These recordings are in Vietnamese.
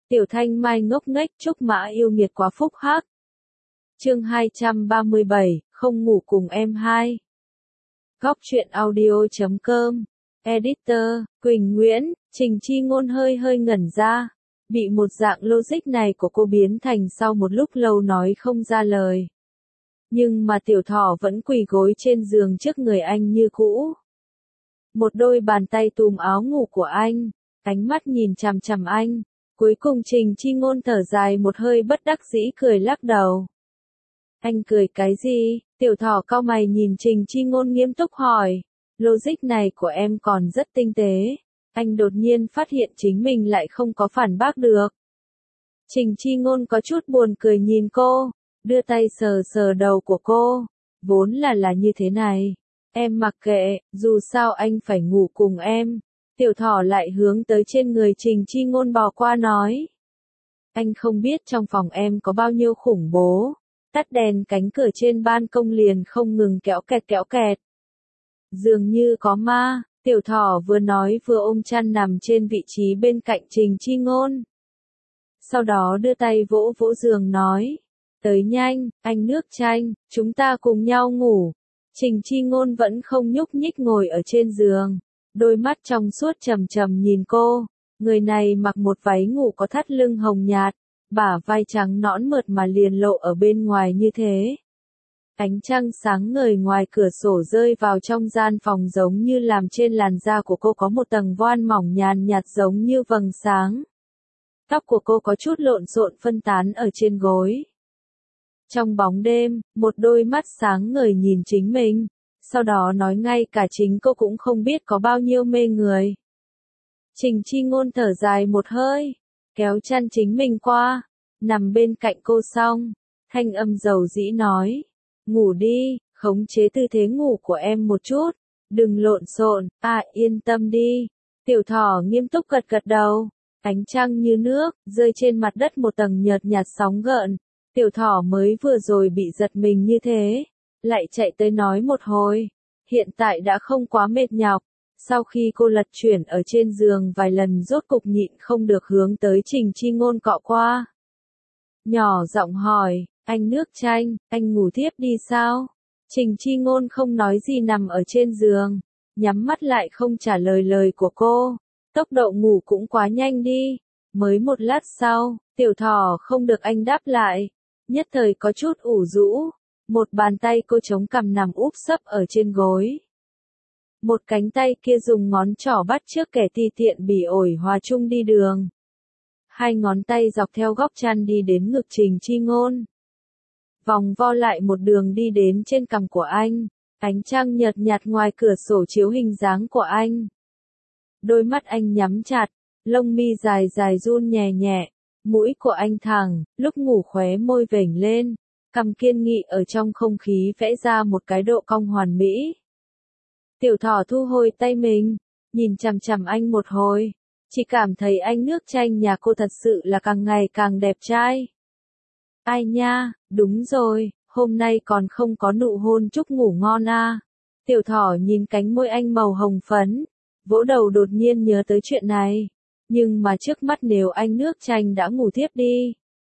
Tiểu Thanh Mai ngốc nghếch Trúc Mã yêu nghiệt quá phúc hắc. Chương 237, không ngủ cùng em hai. Góc truyện audio.com. Editor, Quỳnh Nguyễn. Trình Chi Ngôn hơi ngẩn ra. Bị một dạng logic này của cô biến thành sau một lúc lâu nói không ra lời. Nhưng mà Tiểu Thỏ vẫn quỳ gối trên giường trước người anh như cũ. Một đôi bàn tay túm áo ngủ của anh, ánh mắt nhìn chằm chằm anh. Cuối cùng Trình Chi Ngôn thở dài một hơi bất đắc dĩ cười lắc đầu. Anh cười cái gì? Tiểu Thỏ cau mày nhìn Trình Chi Ngôn nghiêm túc hỏi. Logic này của em còn rất tinh tế. Anh đột nhiên phát hiện chính mình lại không có phản bác được. Trình Chi Ngôn có chút buồn cười nhìn cô, đưa tay sờ sờ đầu của cô. Vốn là như thế này. Em mặc kệ, dù sao anh phải ngủ cùng em. Tiểu Thỏ lại hướng tới trên người Trình Chi Ngôn bò qua nói. Anh không biết trong phòng em có bao nhiêu khủng bố. Tắt đèn cánh cửa trên ban công liền không ngừng kéo kẹt. Dường như có ma, Tiểu Thỏ vừa nói vừa ôm chăn nằm trên vị trí bên cạnh Trình Chi Ngôn. Sau đó đưa tay vỗ vỗ giường nói. Tới nhanh, anh nước chanh, chúng ta cùng nhau ngủ. Trình Chi Ngôn vẫn không nhúc nhích ngồi ở trên giường. Đôi mắt trong suốt trầm trầm nhìn cô. Người này mặc một váy ngủ có thắt lưng hồng nhạt. Bả vai trắng nõn mượt mà liền lộ ở bên ngoài như thế. Ánh trăng sáng ngời ngoài cửa sổ rơi vào trong gian phòng giống như làm trên làn da của cô có một tầng voan mỏng nhàn nhạt giống như vầng sáng. Tóc của cô có chút lộn xộn phân tán ở trên gối. Trong bóng đêm, một đôi mắt sáng ngời nhìn chính mình, sau đó nói ngay cả chính cô cũng không biết có bao nhiêu mê người. Trình Chi Ngôn thở dài một hơi, kéo chăn chính mình qua, nằm bên cạnh cô xong, thanh âm dầu dĩ nói, ngủ đi, khống chế tư thế ngủ của em một chút, đừng lộn xộn, yên tâm đi. Tiểu Thỏ nghiêm túc gật đầu, ánh trăng như nước, rơi trên mặt đất một tầng nhợt nhạt sóng gợn. Tiểu Thỏ mới vừa rồi bị giật mình như thế, lại chạy tới nói một hồi, hiện tại đã không quá mệt nhọc. Sau khi cô lật chuyển ở trên giường vài lần rốt cục nhịn không được hướng tới Trình Chi Ngôn cọ qua. Nhỏ giọng hỏi, anh nước chanh, anh ngủ tiếp đi sao? Trình Chi Ngôn không nói gì nằm ở trên giường, nhắm mắt lại không trả lời lời của cô. Tốc độ ngủ cũng quá nhanh đi. Mới một lát sau, Tiểu Thỏ không được anh đáp lại. Nhất thời có chút ủ rũ. Một bàn tay cô chống cằm nằm úp sấp ở trên gối. Một cánh tay kia dùng ngón trỏ bắt trước kẻ ti tiện bỉ ổi hòa chung đi đường. Hai ngón tay dọc theo góc chăn đi đến ngực Trình Chi Ngôn. Vòng vo lại một đường đi đến trên cằm của anh. Ánh trăng nhợt nhạt ngoài cửa sổ chiếu hình dáng của anh. Đôi mắt anh nhắm chặt, lông mi dài dài run nhẹ nhẹ. Mũi của anh thẳng, lúc ngủ khóe môi vểnh lên. Cằm kiên nghị ở trong không khí vẽ ra một cái độ cong hoàn mỹ. Tiểu Thỏ thu hồi tay mình, nhìn chằm chằm anh một hồi, chỉ cảm thấy anh nước chanh nhà cô thật sự là càng ngày càng đẹp trai. Ai nha, đúng rồi, hôm nay còn không có nụ hôn chúc ngủ ngon à. Tiểu Thỏ nhìn cánh môi anh màu hồng phấn, vỗ đầu đột nhiên nhớ tới chuyện này, nhưng mà trước mắt nếu anh nước chanh đã ngủ tiếp đi.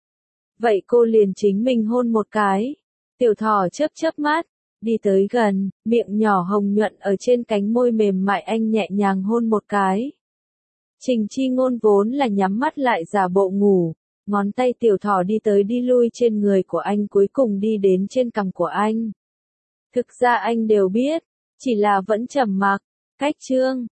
Vậy cô liền chính mình hôn một cái. Tiểu Thỏ chớp mắt. Đi tới gần, miệng nhỏ hồng nhuận ở trên cánh môi mềm mại anh nhẹ nhàng hôn một cái. Trình Chi Ngôn vốn là nhắm mắt lại giả bộ ngủ, ngón tay Tiểu Thỏ đi tới đi lui trên người của anh cuối cùng đi đến trên cằm của anh. Thực ra anh đều biết, chỉ là vẫn trầm mặc. Cách chương